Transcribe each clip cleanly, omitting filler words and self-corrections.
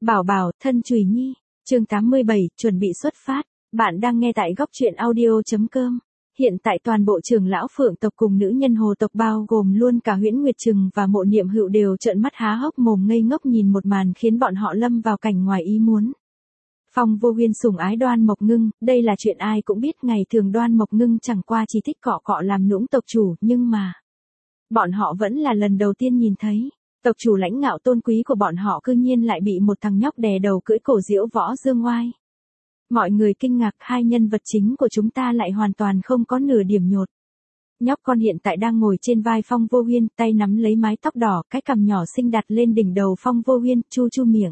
Bảo bảo, thân chùy nhi. Chương 87, chuẩn bị xuất phát. Bạn đang nghe tại góc truyện audio.com. Hiện tại toàn bộ trưởng lão Phượng tộc cùng nữ nhân Hồ tộc bao gồm luôn cả Huyễn Nguyệt Trừng và Mộ Niệm Hựu đều trợn mắt há hốc mồm ngây ngốc nhìn một màn khiến bọn họ lâm vào cảnh ngoài ý muốn. Phong Vô Huyên sủng ái Đoan Mộc Ngưng, đây là chuyện ai cũng biết, ngày thường Đoan Mộc Ngưng chẳng qua chỉ thích cọ cọ làm nũng tộc chủ, nhưng mà bọn họ vẫn là lần đầu tiên nhìn thấy. Tộc chủ lãnh ngạo tôn quý của bọn họ cư nhiên lại bị một thằng nhóc đè đầu cưỡi cổ diễu võ dương oai. Mọi người kinh ngạc, hai nhân vật chính của chúng ta lại hoàn toàn không có nửa điểm nhột. Nhóc con hiện tại đang ngồi trên vai Phong Vô Huyên, tay nắm lấy mái tóc đỏ, cái cằm nhỏ xinh đặt lên đỉnh đầu Phong Vô Huyên, chu chu miệng.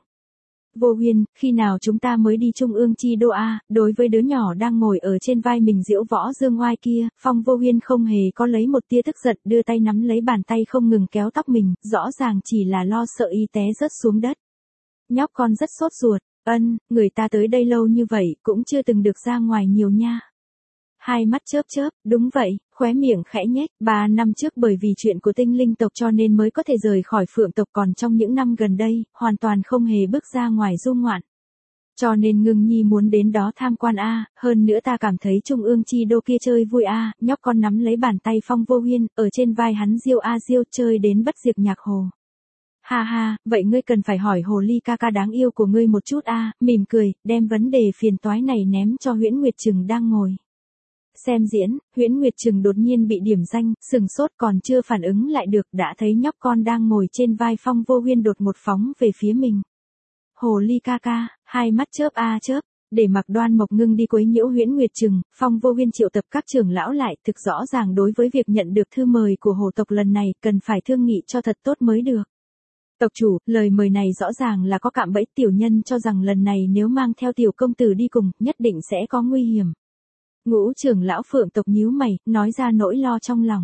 Vô Huyên, khi nào chúng ta mới đi Trung ương chi đô a? Đối với đứa nhỏ đang ngồi ở trên vai mình diễu võ dương oai kia, Phong Vô Huyên không hề có lấy một tia tức giận, đưa tay nắm lấy bàn tay không ngừng kéo tóc mình, rõ ràng chỉ là lo sợ y té rớt xuống đất. Nhóc con rất sốt ruột. Người ta tới đây lâu như vậy, cũng chưa từng được ra ngoài nhiều nha. Hai mắt chớp chớp, đúng vậy, khóe miệng khẽ nhếch, 3 năm trước bởi vì chuyện của tinh linh tộc cho nên mới có thể rời khỏi Phượng tộc, còn trong những năm gần đây, hoàn toàn không hề bước ra ngoài du ngoạn. Cho nên Ngưng Nhi muốn đến đó tham quan a, hơn nữa ta cảm thấy Trung ương chi đô kia chơi vui a. Nhóc con nắm lấy bàn tay Phong Vô Huyên, ở trên vai hắn diêu a diêu, chơi đến bất diệt nhạc hồ. Ha ha, vậy ngươi cần phải hỏi hồ ly ca ca đáng yêu của ngươi một chút a. Mỉm cười, đem vấn đề phiền toái này ném cho Huyễn Nguyệt Trừng đang ngồi xem diễn. Huyễn Nguyệt Trừng đột nhiên bị điểm danh, sừng sốt, còn chưa phản ứng lại được, đã thấy nhóc con đang ngồi trên vai Phong Vô Huyên đột ngột phóng về phía mình. Hồ ly ca ca, hai mắt chớp a chớp. Để mặc Đoan Mộc Ngưng đi quấy nhiễu Huyễn Nguyệt Trừng, Phong Vô Huyên triệu tập các trưởng lão lại, thực rõ ràng đối với việc nhận được thư mời của Hồ tộc lần này, cần phải thương nghị cho thật tốt mới được. Tộc chủ, lời mời này rõ ràng là có cạm bẫy, tiểu nhân cho rằng lần này nếu mang theo tiểu công tử đi cùng, nhất định sẽ có nguy hiểm. Ngũ trưởng lão Phượng tộc nhíu mày, nói ra nỗi lo trong lòng.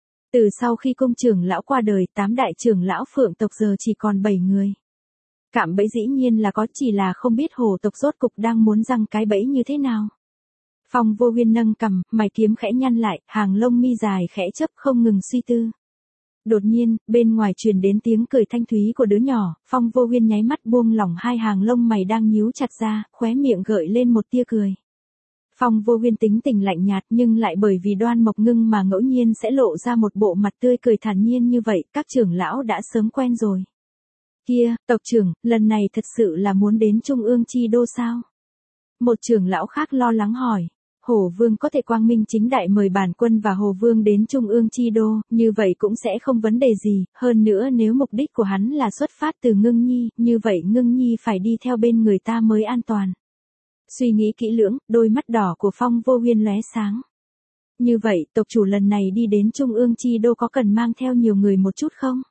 Từ sau khi cung trưởng lão qua đời, 8 đại trưởng lão Phượng tộc giờ chỉ còn 7 người. Cạm bẫy dĩ nhiên là có, chỉ là không biết Hồ tộc rốt cục đang muốn răng cái bẫy như thế nào. Phong Vô Huyên nâng cằm, mày kiếm khẽ nhăn lại, hàng lông mi dài khẽ chớp, không ngừng suy tư. Đột nhiên, bên ngoài truyền đến tiếng cười thanh thúy của đứa nhỏ, Phong Vô Huyên nháy mắt buông lỏng hai hàng lông mày đang nhíu chặt ra, khóe miệng gợi lên một tia cười. Phong Vô Huyên tính tình lạnh nhạt, nhưng lại bởi vì Đoan Mộc Ngưng mà ngẫu nhiên sẽ lộ ra một bộ mặt tươi cười thản nhiên như vậy, các trưởng lão đã sớm quen rồi. Kia, tộc trưởng, lần này thật sự là muốn đến Trung ương chi đô sao? Một trưởng lão khác lo lắng hỏi. Hồ Vương có thể quang minh chính đại mời bản quân và Hồ Vương đến Trung ương chi đô, như vậy cũng sẽ không vấn đề gì, hơn nữa nếu mục đích của hắn là xuất phát từ Ngưng Nhi, như vậy Ngưng Nhi phải đi theo bên người ta mới an toàn. Suy nghĩ kỹ lưỡng, đôi mắt đỏ của Phong Vô Huyên lóe sáng. Như vậy, tộc chủ lần này đi đến Trung ương chi đô có cần mang theo nhiều người một chút không?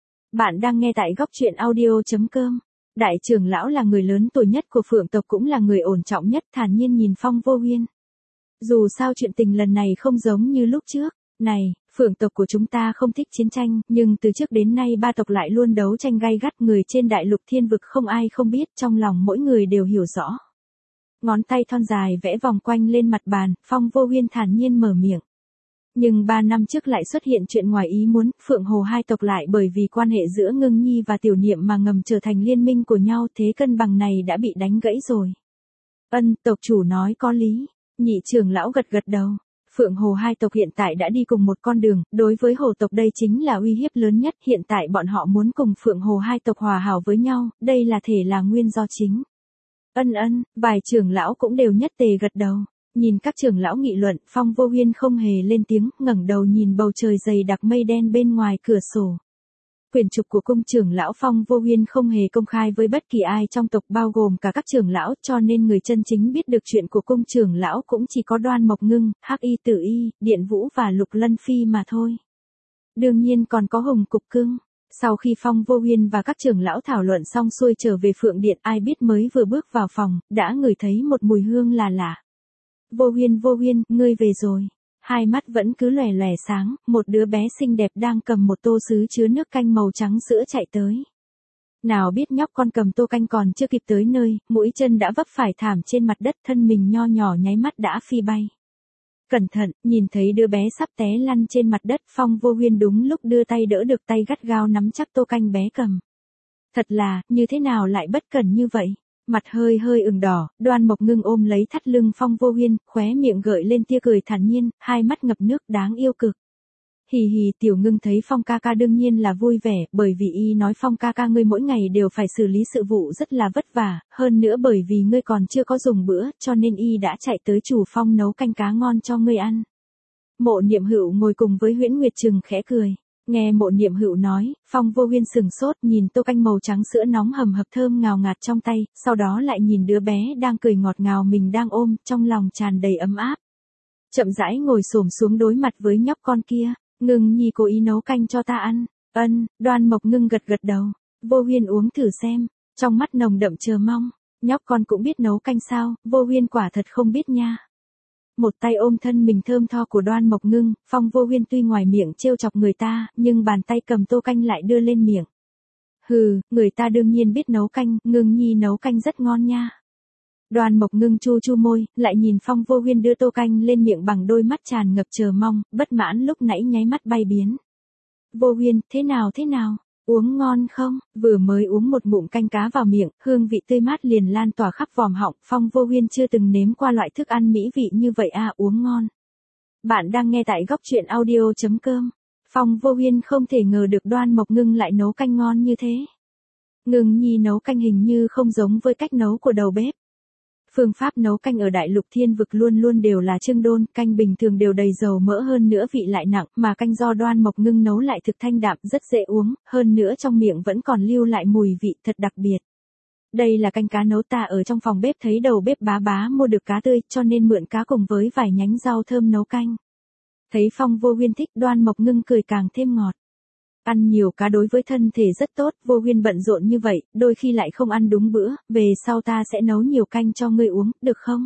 Bạn đang nghe tại góc truyện audio.com. Đại trưởng lão là người lớn tuổi nhất của Phượng tộc, cũng là người ổn trọng nhất, thản nhiên nhìn Phong Vô Huyên. Dù sao chuyện tình lần này không giống như lúc trước. Này, Phượng tộc của chúng ta không thích chiến tranh, nhưng từ trước đến nay ba tộc lại luôn đấu tranh gay gắt, người trên đại lục thiên vực không ai không biết, trong lòng mỗi người đều hiểu rõ. Ngón tay thon dài vẽ vòng quanh lên mặt bàn, Phong Vô Huyên thản nhiên mở miệng. Nhưng 3 năm trước lại xuất hiện chuyện ngoài ý muốn, Phượng Hồ hai tộc lại bởi vì quan hệ giữa Ngưng Nhi và Tiểu Niệm mà ngầm trở thành liên minh của nhau, thế cân bằng này đã bị đánh gãy rồi. Tộc chủ nói có lý. Nhị trưởng lão gật gật đầu. Phượng Hồ hai tộc hiện tại đã đi cùng một con đường, đối với Hồ tộc đây chính là uy hiếp lớn nhất, hiện tại bọn họ muốn cùng Phượng Hồ hai tộc hòa hảo với nhau, đây là thể là nguyên do chính. Vài trưởng lão cũng đều nhất tề gật đầu. Nhìn các trưởng lão nghị luận, Phong Vô Huyên không hề lên tiếng, ngẩng đầu nhìn bầu trời dày đặc mây đen bên ngoài cửa sổ. Quyển trục của cung trưởng lão Phong Vô Huyên không hề công khai với bất kỳ ai trong tộc, bao gồm cả các trưởng lão, cho nên người chân chính biết được chuyện của cung trưởng lão cũng chỉ có Đoan Mộc Ngưng, Hắc Y Tử Y, Điện Vũ và Lục Lân Phi mà thôi. Đương nhiên còn có Hùng Cục Cưng. Sau khi Phong Vô Huyên và các trưởng lão thảo luận xong xuôi trở về Phượng Điện, ai biết mới vừa bước vào phòng, đã ngửi thấy một mùi hương là lạ. Vô Huyên, ngươi về rồi. Hai mắt vẫn cứ lòe lòe sáng, một đứa bé xinh đẹp đang cầm một tô sứ chứa nước canh màu trắng sữa chạy tới. Nào biết nhóc con cầm tô canh còn chưa kịp tới nơi, mũi chân đã vấp phải thảm trên mặt đất, thân mình nho nhỏ nháy mắt đã phi bay. Cẩn thận, nhìn thấy đứa bé sắp té lăn trên mặt đất, Phong Vô Huyên đúng lúc đưa tay đỡ được, tay gắt gao nắm chắc tô canh bé cầm. Thật là, như thế nào lại bất cẩn như vậy? Mặt hơi hơi ửng đỏ, Đoan Mộc Ngưng ôm lấy thắt lưng Phong Vô Huyên, khóe miệng gợi lên tia cười thản nhiên, hai mắt ngập nước đáng yêu cực. Hì hì, Tiểu Ngưng thấy Phong ca ca đương nhiên là vui vẻ, bởi vì y nói Phong ca ca ngươi mỗi ngày đều phải xử lý sự vụ rất là vất vả, hơn nữa bởi vì ngươi còn chưa có dùng bữa, cho nên y đã chạy tới chủ Phong nấu canh cá ngon cho ngươi ăn. Mộ Niệm Hựu ngồi cùng với Huyễn Nguyệt Trừng khẽ cười. Nghe Mộ Niệm Hựu nói, Phong Vô Huyên sừng sốt nhìn tô canh màu trắng sữa nóng hầm hập thơm ngào ngạt trong tay, sau đó lại nhìn đứa bé đang cười ngọt ngào mình đang ôm, trong lòng tràn đầy ấm áp. Chậm rãi ngồi xổm xuống đối mặt với nhóc con kia, Ngưng nhi cố ý nấu canh cho ta ăn. Ân, Đoan Mộc Ngưng gật gật đầu. Vô Huyên uống thử xem, trong mắt nồng đậm chờ mong. Nhóc con cũng biết nấu canh sao? Vô Huyên quả thật không biết nha. Một tay ôm thân mình thơm tho của Đoan Mộc Ngưng, Phong Vô Huyên tuy ngoài miệng trêu chọc người ta, nhưng bàn tay cầm tô canh lại đưa lên miệng. Hừ, người ta đương nhiên biết nấu canh, Ngưng nhi nấu canh rất ngon nha. Đoan Mộc Ngưng chu chu môi, lại nhìn Phong Vô Huyên đưa tô canh lên miệng bằng đôi mắt tràn ngập chờ mong, bất mãn lúc nãy nháy mắt bay biến. Vô Huyên, thế nào, uống ngon không? Vừa mới uống một ngụm canh cá vào miệng, hương vị tươi mát liền lan tỏa khắp vòm họng, Phong Vô Huyên chưa từng nếm qua loại thức ăn mỹ vị như vậy à, uống ngon. Bạn đang nghe tại góc truyện audio.com. Phong Vô Huyên không thể ngờ được Đoan Mộc Ngưng lại nấu canh ngon như thế. Ngưng nhi nấu canh hình như không giống với cách nấu của đầu bếp. Phương pháp nấu canh ở Đại Lục Thiên Vực luôn luôn đều là trưng đôn, canh bình thường đều đầy dầu mỡ hơn nữa vị lại nặng, mà canh do Đoan Mộc Ngưng nấu lại thực thanh đạm, rất dễ uống, hơn nữa trong miệng vẫn còn lưu lại mùi vị thật đặc biệt. Đây là canh cá nấu ta ở trong phòng bếp thấy đầu bếp bá bá mua được cá tươi, cho nên mượn cá cùng với vài nhánh rau thơm nấu canh. Thấy Phong Vô Huyên thích, Đoan Mộc Ngưng cười càng thêm ngọt. Ăn nhiều cá đối với thân thể rất tốt, Vô Huyên bận rộn như vậy, đôi khi lại không ăn đúng bữa, về sau ta sẽ nấu nhiều canh cho ngươi uống, được không?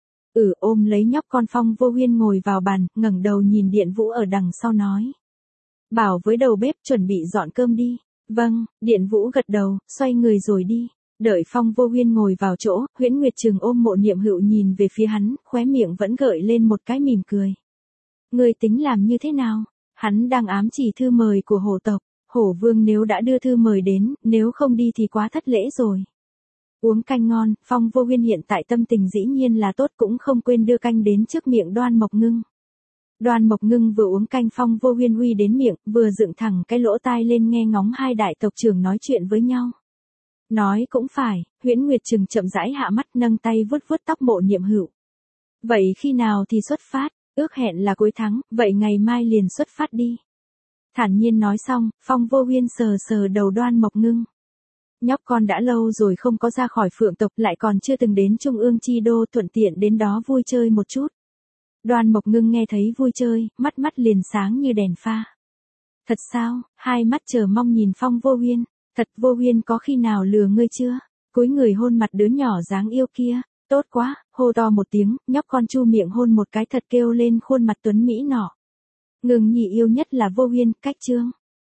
Ôm lấy nhóc con, Phong Vô Huyên ngồi vào bàn, ngẩng đầu nhìn Điện Vũ ở đằng sau nói. Bảo với đầu bếp chuẩn bị dọn cơm đi. Vâng, Điện Vũ gật đầu, xoay người rồi đi. Đợi Phong Vô Huyên ngồi vào chỗ, Huyễn Nguyệt Trừng ôm Mộ Niệm Hựu nhìn về phía hắn, khóe miệng vẫn gợi lên một cái mỉm cười. Ngươi tính làm như thế nào? Hắn đang ám chỉ thư mời của hổ tộc. Hổ vương nếu đã đưa thư mời đến, nếu không đi thì quá thất lễ rồi. Uống canh ngon, Phong Vô Huyên hiện tại tâm tình dĩ nhiên là tốt, cũng không quên đưa canh đến trước miệng Đoan Mộc Ngưng. Đoan Mộc Ngưng vừa uống canh Phong Vô Huyên uy đến miệng, vừa dựng thẳng cái lỗ tai lên nghe ngóng hai đại tộc trưởng nói chuyện với nhau. Nói cũng phải, Huyễn Nguyệt Trừng chậm rãi hạ mắt, nâng tay vuốt vuốt tóc Mộ Niệm Hựu. Vậy khi nào thì xuất phát? Ước hẹn là cuối tháng, vậy ngày mai liền xuất phát đi. Thản nhiên nói xong, Phong Vô Huyên sờ sờ đầu Đoan Mộc Ngưng. Nhóc con đã lâu rồi không có ra khỏi Phượng tộc, lại còn chưa từng đến Trung ương chi đô, thuận tiện đến đó vui chơi một chút. Đoan Mộc Ngưng nghe thấy vui chơi, mắt mắt liền sáng như đèn pha. Thật sao? Hai mắt chờ mong nhìn Phong Vô Huyên. Thật, Vô Huyên có khi nào lừa ngươi chưa? Cúi người hôn mặt đứa nhỏ dáng yêu kia. Tốt quá, hô to một tiếng, nhóc con chu miệng hôn một cái thật kêu lên khuôn mặt tuấn mỹ nọ. Ngưng nhi yêu nhất là Vô Huyên, cách chương.